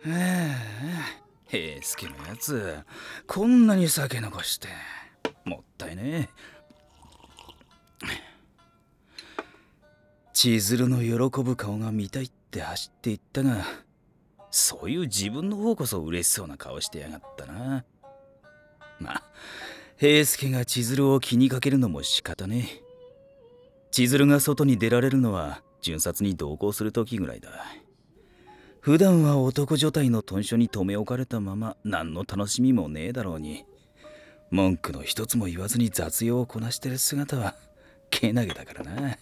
平助のやつ、こんなに酒残してもったいねえ。千鶴の喜ぶ顔が見たいって走っていったが、そういう自分の方こそ嬉しそうな顔してやがったな。まあ平助が千鶴を気にかけるのも仕方ねえ。千鶴が外に出られるのは巡察に同行する時ぐらいだ。普段は男所帯の屯所に留め置かれたまま何の楽しみもねえだろうに、文句の一つも言わずに雑用をこなしてる姿はけなげだからな。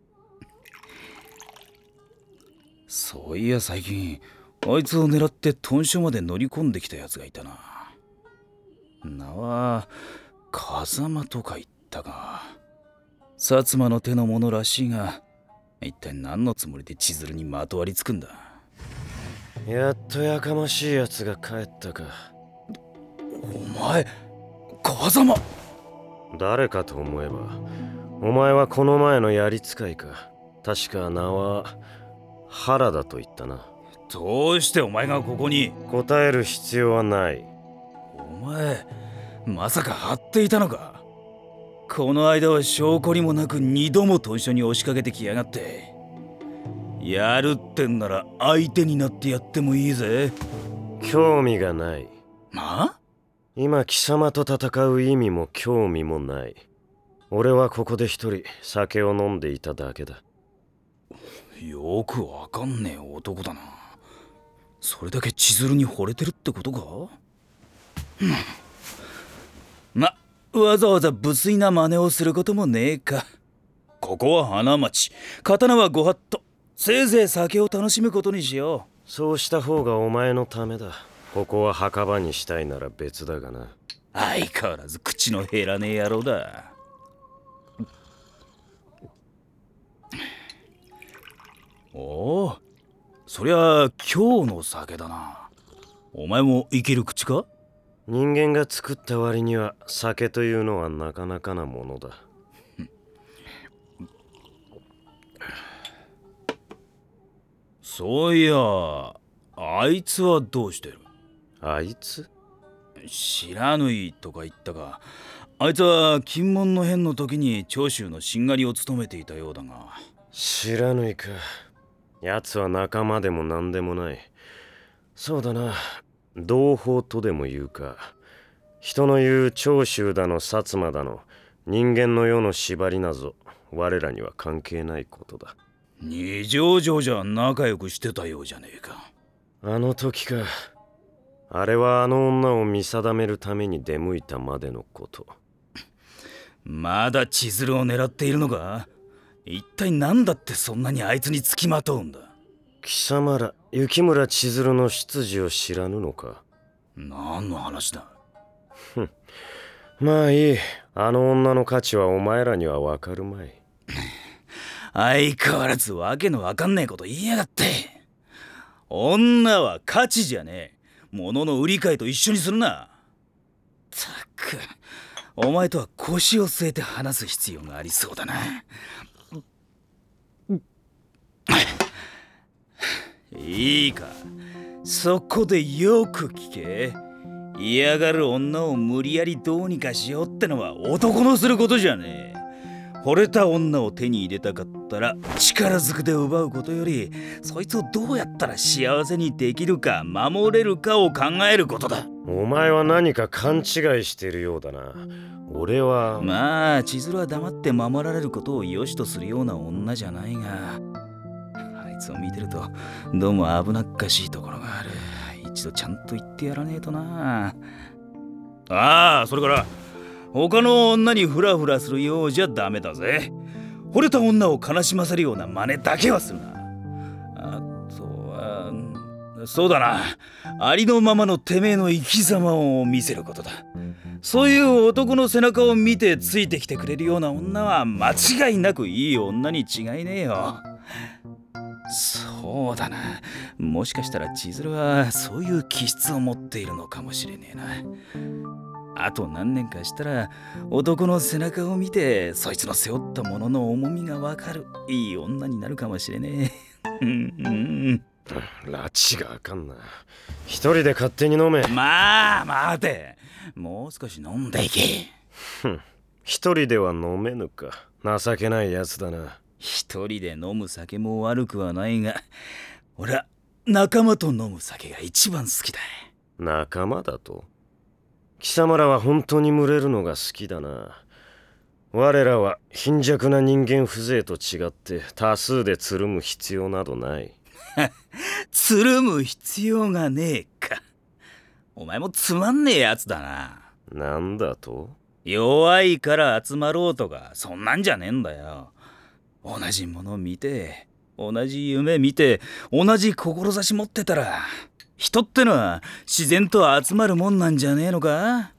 そういや最近あいつを狙って屯所まで乗り込んできたやつがいたな。名は風間とか言ったが、薩摩の手の者らしいが、一体何のつもりで千鶴にまとわりつくんだ。 やっとやかましいやつが帰ったか。 お前、風間。 誰かと思えば、お前はこの前の槍使いか。確か名は原田と言ったな。 どうしてお前がここに？ 答える必要はない。 お前、まさか張っていたのか？この間は証拠にもなく二度も屯所に押しかけてきやがって。やるってんなら相手になってやってもいいぜ。 興味がない。 まあ？ 今貴様と戦う意味も興味もない。俺はここで一人酒を飲んでいただけだ。 よくわかんねえ男だな。それだけ千鶴に惚れてるってことか？ま、わざわざ無粋な真似をすることもねえか。ここは花町、刀はご法度。せいぜい酒を楽しむことにしよう。そうした方がお前のためだ。ここは墓場にしたいなら別だがな。 相変わらず口の減らねえ野郎だ。おお、そりゃ今日の酒だな。お前もいける口か？ 人間が作った割には酒というのはなかなかなものだ。 そういや、あいつはどうしてる？ あいつ？ 知らぬいとか言ったが、あいつは金門の変の時に長州のしんがりを務めていたようだが。 知らぬいか。奴は仲間でも何でもない。そうだな、同胞とでも言うか。人の言う長州だの薩摩だの人間の世の縛りなぞ我らには関係ないことだ。 二条城じゃ仲良くしてたようじゃねえか。 あの時か。あれはあの女を見定めるために出向いたまでのこと。 まだ千鶴を狙っているのか？一体何だってそんなにあいつにつきまとうんだ？ 貴様ら雪村千鶴の出自を知らぬのか？ 何の話だ？ まあいい。あの女の価値はお前らにはわかるまい。 相変わらずわけのわかんねえこと言いやがって。女は価値じゃねえ、物の売り買いと一緒にするな。ったく、お前とは腰を据えて話す必要がありそうだな。いいか、そこでよく聞け。嫌がる女を無理やりどうにかしようってのは男のすることじゃねえ。惚れた女を手に入れたかったら力ずくで奪うことより、そいつをどうやったら幸せにできるか守れるかを考えることだ。 お前は何か勘違いしているようだな。俺はまあ千鶴は黙って守られることを良しとするような女じゃないが、あいつを見てるとどうも危なっかしいところがある。一度ちゃんと言ってやらねえとな。ああ、それから他の女にフラフラするようじゃダメだぜ。惚れた女を悲しませるような真似だけはするな。あとはそうだな、ありのままのてめえの生き様を見せることだ。そういう男の背中を見てついてきてくれるような女は間違いなくいい女に違いねえよ。そうだな、もしかしたら千鶴はそういう気質を持っているのかもしれねえな。あと何年かしたら男の背中を見てそいつの背負ったものの重みがわかるいい女になるかもしれねえ。 拉致があかんな。一人で勝手に飲め。 まあ待て、もう少し飲んでいけ。 一人では飲めぬか。情けないやつだな。 一人で飲む酒も悪くはないが、俺は仲間と飲む酒が一番好きだ。 仲間だと？貴様らは本当に群れるのが好きだな。我らは貧弱な人間風情と違って多数でつるむ必要などない。 つるむ必要がねえか。お前もつまんねえやつだな。 なんだと？ 弱いから集まろうとかそんなんじゃねえんだよ。同じもの見て、同じ夢見て、同じ志持ってたら、人ってのは自然と集まるもんなんじゃねえのか？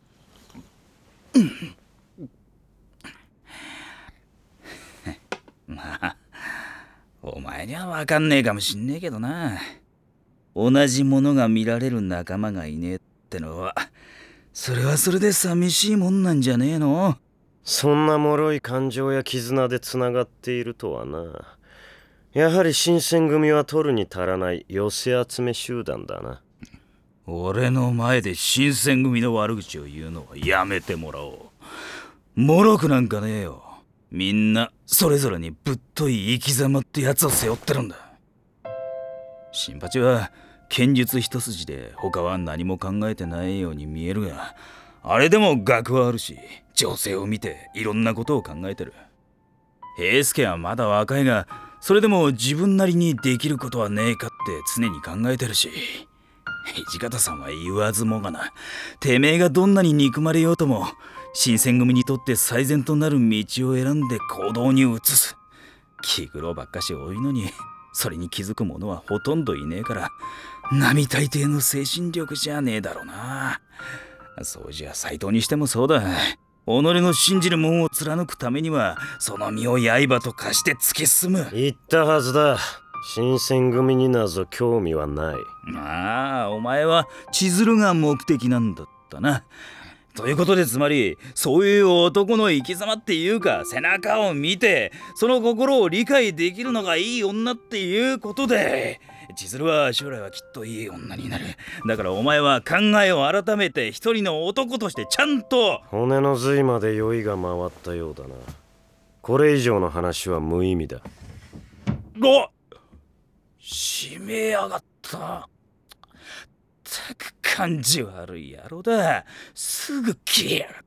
まあお前には分かんねえかもしんねえけどな。同じものが見られる仲間がいねえってのは、それはそれで寂しいもんなんじゃねえの？ そんな脆い感情や絆でつながっているとはな。やはり新選組は取るに足らない寄せ集め集団だな。 俺の前で新選組の悪口を言うのはやめてもらおう。脆くなんかねえよ。みんなそれぞれにぶっとい生き様ってやつを背負ってるんだ。新八は剣術一筋で他は何も考えてないように見えるが、あれでも学はあるし、情勢を見ていろんなことを考えてる。平助はまだ若いが、それでも自分なりにできることはねえかって常に考えてるし、土方さんは言わずもがな、てめえがどんなに憎まれようとも新選組にとって最善となる道を選んで行動に移す。気苦労ばっかし多いのに、それに気づく者はほとんどいねえから、並大抵の精神力じゃねえだろうな。そうじゃ斎藤にしてもそうだ。己の信じるもんを貫くためには、その身を刃と化して突き進む。 言ったはずだ。新選組になぞ興味はない。 まあお前は千鶴が目的なんだったな。ということで、つまりそういう男の生き様っていうか、背中を見てその心を理解できるのがいい女っていうことで、千鶴は将来はきっといい女になる。だからお前は考えを改めて一人の男としてちゃんと。 骨の髄まで酔いが回ったようだな。これ以上の話は無意味だ。 おっ、締めやがった。たく感じ悪い野郎だ。すぐ消えやがって。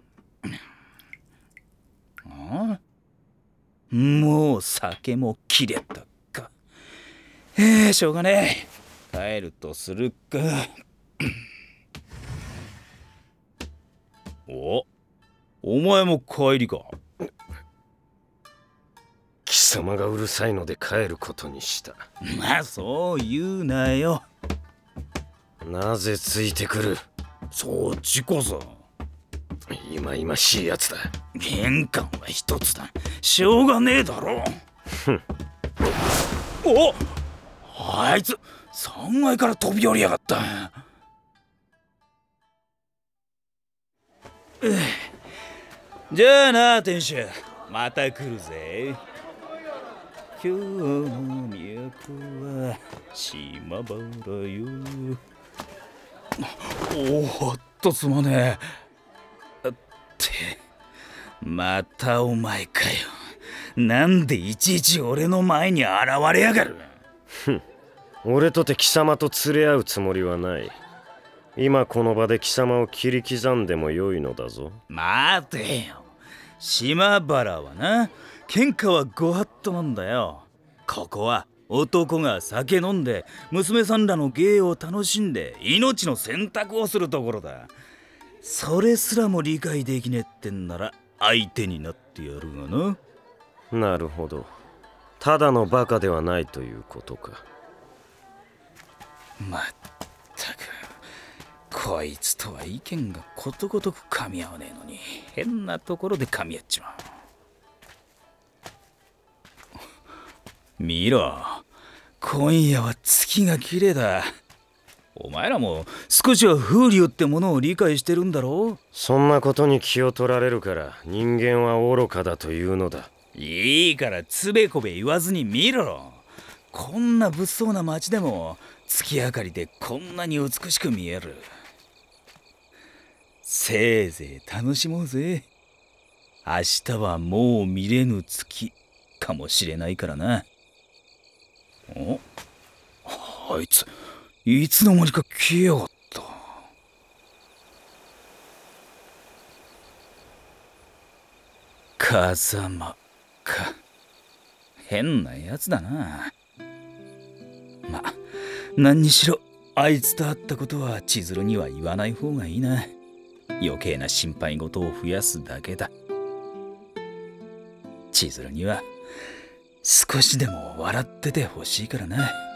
ああ、もう酒も切れたか。しょうがねえ。帰るとするか。お前も帰りか。 貴様がうるさいので帰ることにした。 まあそう言うなよ。 なぜついてくる？ そっちこそいまいましいやつだ。 玄関は一つだ。しょうがねえだろ。お、あいつ3階から飛び降りやがった。じゃあな店主、また来るぜ。今日の都は島原よ。おっとすまねえ。ってまたお前かよ。なんでいちいち俺の前に現れやがる。 俺とて貴様と連れ合うつもりはない。今この場で貴様を切り刻んでもよいのだぞ。 待てよ。島原はな、喧嘩はご法度なんだよ。ここは男が酒飲んで娘さんらの芸を楽しんで命の選択をするところだ。それすらも理解できねえってんなら相手になってやるがな。 なるほど。ただのバカではないということか。 まったく、こいつとは意見がことごとく噛み合わねえのに、変なところで噛み合っちまう。見ろ、今夜は月が綺麗だ。お前らも少しは風流ってものを理解してるんだろう。 そんなことに気を取られるから人間は愚かだというのだ。 いいからつべこべ言わずに見ろ。 こんな物騒な街でも月明かりでこんなに美しく見える。せいぜい楽しもうぜ。明日はもう見れぬ月かもしれないからな。お、あいついつの間にか消えやがった。風間か。変なやつだな。ま、何にしろあいつと会ったことは千鶴には言わない方がいいな。余計な心配事を増やすだけだ。千鶴には少しでも笑っててほしいからな。